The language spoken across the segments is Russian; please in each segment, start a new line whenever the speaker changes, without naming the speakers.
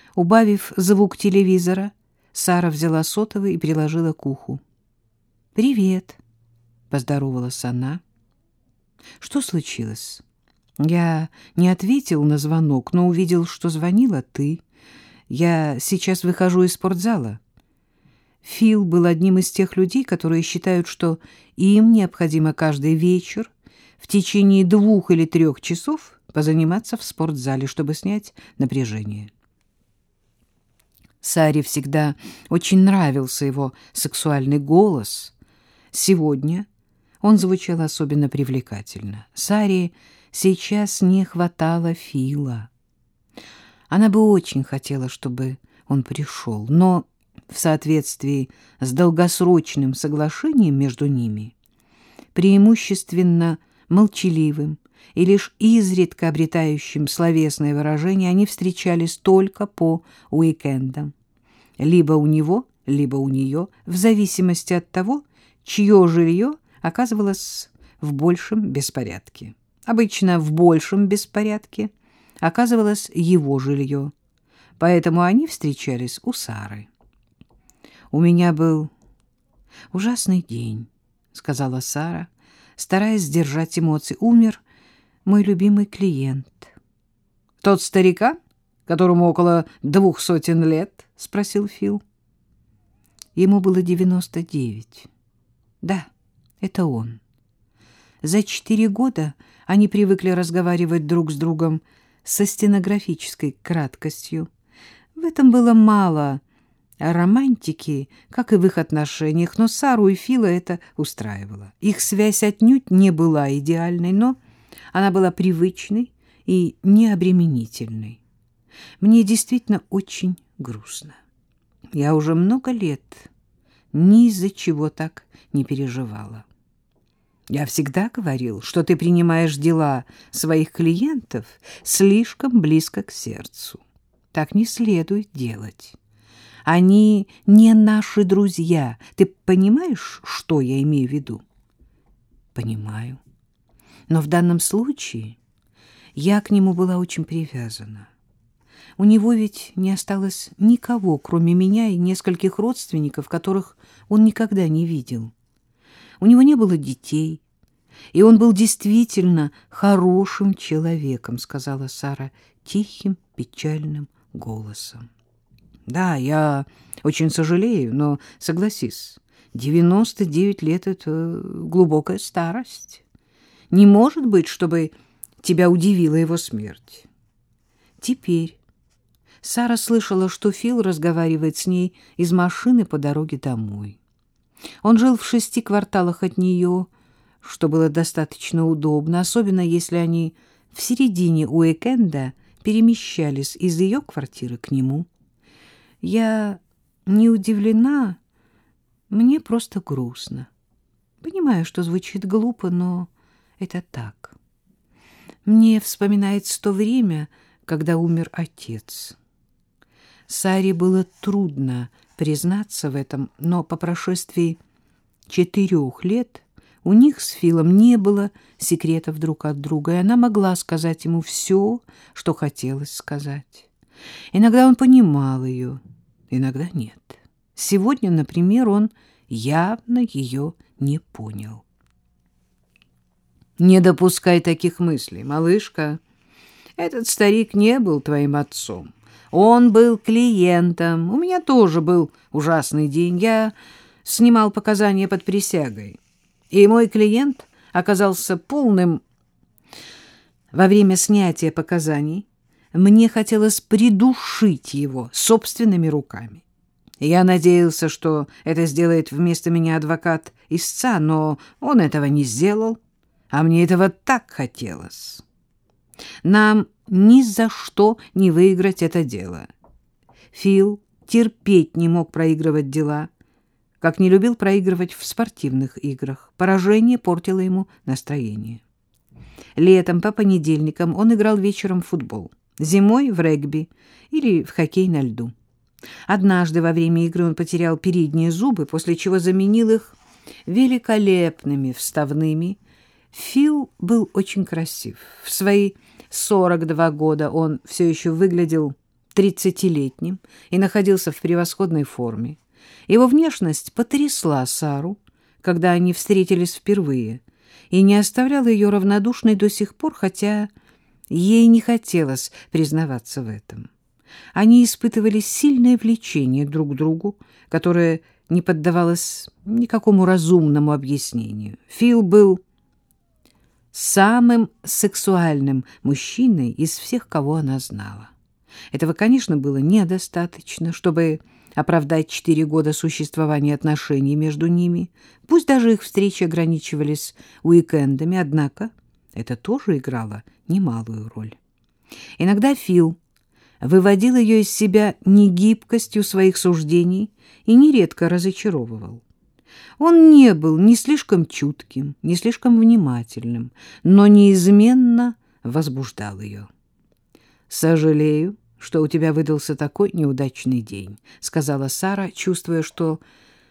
Убавив звук телевизора, Сара взяла сотовый и приложила к уху. «Привет», — поздоровалась она. «Что случилось?» «Я не ответил на звонок, но увидел, что звонила ты. Я сейчас выхожу из спортзала». Фил был одним из тех людей, которые считают, что им необходимо каждый вечер в течение 2 или 3 часов позаниматься в спортзале, чтобы снять напряжение. Саре всегда очень нравился его сексуальный голос. Сегодня он звучал особенно привлекательно. Саре сейчас не хватало Фила. Она бы очень хотела, чтобы он пришел, но в соответствии с долгосрочным соглашением между ними, преимущественно молчаливым и лишь изредка обретающим словесное выражение, они встречались только по уикендам. Либо у него, либо у нее, в зависимости от того, чье жилье оказывалось в большем беспорядке. Обычно в большем беспорядке оказывалось его жилье, поэтому они встречались у Сары. «У меня был ужасный день», — сказала Сара, стараясь сдержать эмоции. «Умер мой любимый клиент». «Тот старикан, которому около 200 лет?» — спросил Фил. Ему было 99. Да, это он. За 4 года они привыкли разговаривать друг с другом со стенографической краткостью. В этом было мало романтики, как и в их отношениях, но Сару и Фила это устраивало. Их связь отнюдь не была идеальной, но она была привычной и необременительной. Мне действительно очень грустно. Я уже много лет ни из-за чего так не переживала. Я всегда говорил, что ты принимаешь дела своих клиентов слишком близко к сердцу. Так не следует делать. Они не наши друзья. Ты понимаешь, что я имею в виду? Понимаю. Но в данном случае я к нему была очень привязана. У него ведь не осталось никого, кроме меня и нескольких родственников, которых он никогда не видел. У него не было детей, и он был действительно хорошим человеком, сказала Сара тихим, печальным голосом. Да, я очень сожалею, но согласись, 99 лет — это глубокая старость. Не может быть, чтобы тебя удивила его смерть. Теперь Сара слышала, что Фил разговаривает с ней из машины по дороге домой. Он жил в 6 кварталах от нее, что было достаточно удобно, особенно если они в середине уикенда перемещались из ее квартиры к нему. Я не удивлена, мне просто грустно. Понимаю, что звучит глупо, но это так. Мне вспоминается то время, когда умер отец. Саре было трудно признаться в этом, но по прошествии 4 лет у них с Филом не было секретов друг от друга, и она могла сказать ему все, что хотелось сказать. Иногда он понимал ее, иногда нет. Сегодня, например, он явно ее не понял. «Не допускай таких мыслей, малышка. Этот старик не был твоим отцом. Он был клиентом. У меня тоже был ужасный день. Я снимал показания под присягой. И мой клиент оказался полным. Во время снятия показаний мне хотелось придушить его собственными руками. Я надеялся, что это сделает вместо меня адвокат истца, но он этого не сделал, а мне этого так хотелось. Нам ни за что не выиграть это дело. Фил терпеть не мог проигрывать дела, как не любил проигрывать в спортивных играх. Поражение портило ему настроение. Летом по понедельникам он играл вечером в футбол, зимой в регби или в хоккей на льду. Однажды во время игры он потерял передние зубы, после чего заменил их великолепными вставными. Фил был очень красив. В свои 42 года он все еще выглядел 30-летним и находился в превосходной форме. Его внешность потрясла Сару, когда они встретились впервые, и не оставляла ее равнодушной до сих пор, хотя ей не хотелось признаваться в этом. Они испытывали сильное влечение друг к другу, которое не поддавалось никакому разумному объяснению. Фил был самым сексуальным мужчиной из всех, кого она знала. Этого, конечно, было недостаточно, чтобы оправдать 4 года существования отношений между ними. Пусть даже их встречи ограничивались уикендами, однако это тоже играло немалую роль. Иногда Фил выводил ее из себя негибкостью своих суждений и нередко разочаровывал. Он не был ни слишком чутким, ни слишком внимательным, но неизменно возбуждал ее. «Сожалею, что у тебя выдался такой неудачный день», — сказала Сара, чувствуя, что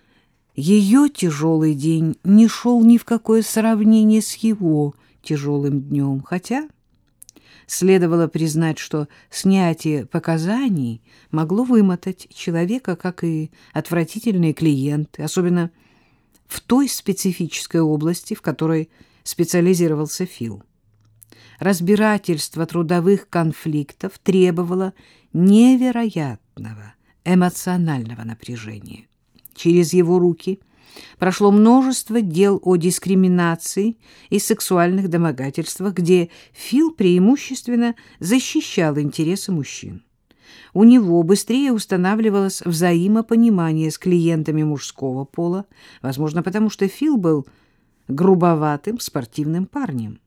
ее тяжелый день не шел ни в какое сравнение с его тяжелым днем, хотя следовало признать, что снятие показаний могло вымотать человека, как и отвратительные клиенты, особенно в той специфической области, в которой специализировался Фил. Разбирательство трудовых конфликтов требовало невероятного эмоционального напряжения. Через его руки прошло множество дел о дискриминации и сексуальных домогательствах, где Фил преимущественно защищал интересы мужчин. У него быстрее устанавливалось взаимопонимание с клиентами мужского пола, возможно, потому что Фил был грубоватым спортивным парнем.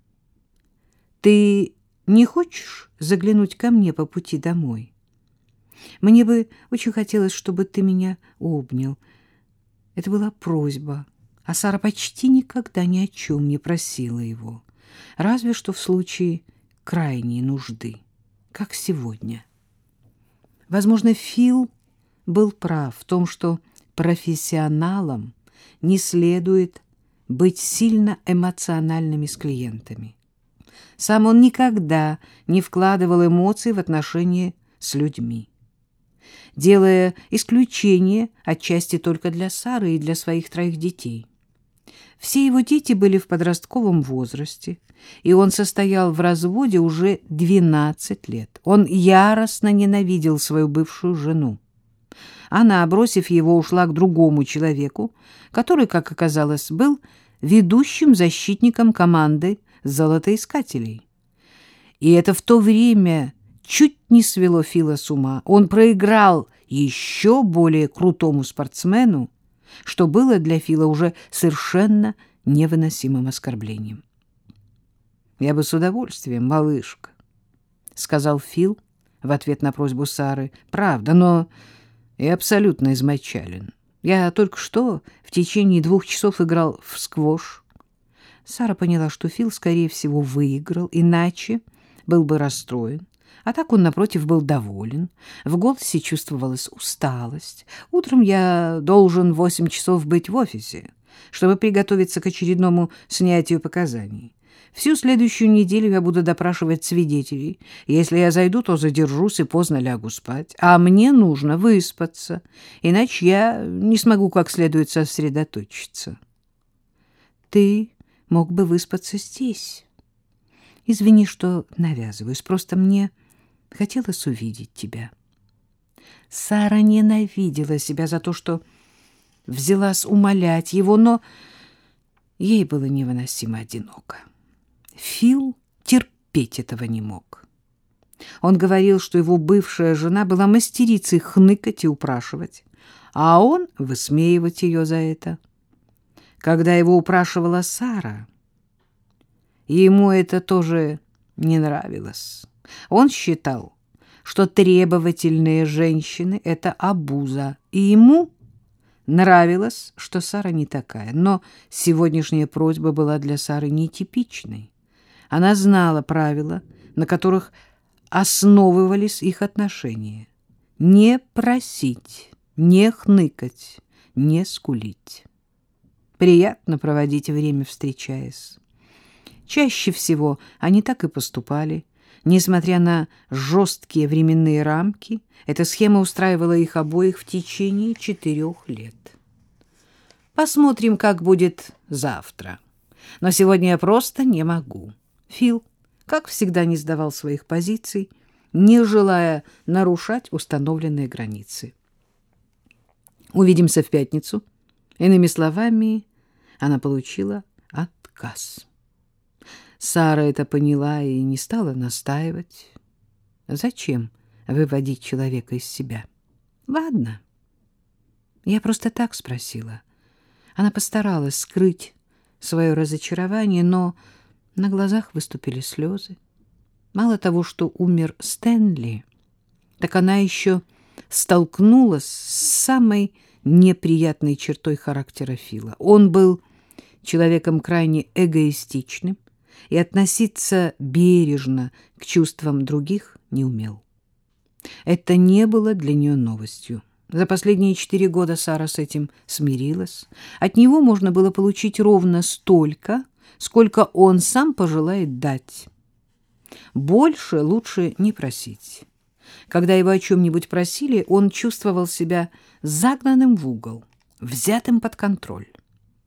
«Ты не хочешь заглянуть ко мне по пути домой? Мне бы очень хотелось, чтобы ты меня обнял». Это была просьба, а Сара почти никогда ни о чем не просила его, разве что в случае крайней нужды, как сегодня. Возможно, Фил был прав в том, что профессионалам не следует быть сильно эмоциональными с клиентами. Сам он никогда не вкладывал эмоций в отношения с людьми, делая исключение отчасти только для Сары и для своих 3 детей. Все его дети были в подростковом возрасте, и он состоял в разводе уже 12 лет. Он яростно ненавидел свою бывшую жену. Она, бросив его, ушла к другому человеку, который, как оказалось, был ведущим защитником команды золотоискателей. И это в то время чуть не свело Фила с ума. Он проиграл еще более крутому спортсмену, что было для Фила уже совершенно невыносимым оскорблением. «Я бы с удовольствием, малышка», — сказал Фил в ответ на просьбу Сары. «Правда, но я абсолютно измочален. Я только что в течение 2 часов играл в сквош». Сара поняла, что Фил, скорее всего, выиграл, иначе был бы расстроен. А так он, напротив, был доволен. В голосе чувствовалась усталость. «Утром я должен в 8 часов быть в офисе, чтобы приготовиться к очередному снятию показаний. Всю следующую неделю я буду допрашивать свидетелей. Если я зайду, то задержусь и поздно лягу спать. А мне нужно выспаться, иначе я не смогу как следует сосредоточиться». «Ты мог бы выспаться здесь. Извини, что навязываюсь, просто мне хотелось увидеть тебя». Сара ненавидела себя за то, что взялась умолять его, но ей было невыносимо одиноко. Фил терпеть этого не мог. Он говорил, что его бывшая жена была мастерицей хныкать и упрашивать, а он высмеивать ее за это. Когда его упрашивала Сара, ему это тоже не нравилось. Он считал, что требовательные женщины — это обуза, и ему нравилось, что Сара не такая. Но сегодняшняя просьба была для Сары нетипичной. Она знала правила, на которых основывались их отношения. Не просить, не хныкать, не скулить. Приятно проводить время, встречаясь. Чаще всего они так и поступали, Несмотря на жесткие временные рамки, эта схема устраивала их обоих в течение 4 лет. Посмотрим, как будет завтра. Но сегодня я просто не могу. Фил, как всегда, не сдавал своих позиций, не желая нарушать установленные границы. Увидимся в пятницу. Иными словами, она получила отказ. Сара это поняла и не стала настаивать. Зачем выводить человека из себя? Ладно. Я просто так спросила. Она постаралась скрыть свое разочарование, но на глазах выступили слезы. Мало того, что умер Стэнли, так она еще столкнулась с самой неприятной чертой характера Фила. Он был человеком крайне эгоистичным и относиться бережно к чувствам других не умел. Это не было для нее новостью. За последние 4 года Сара с этим смирилась. От него можно было получить ровно столько, сколько он сам пожелает дать. Больше лучше не просить. Когда его о чем-нибудь просили, он чувствовал себя загнанным в угол, взятым под контроль.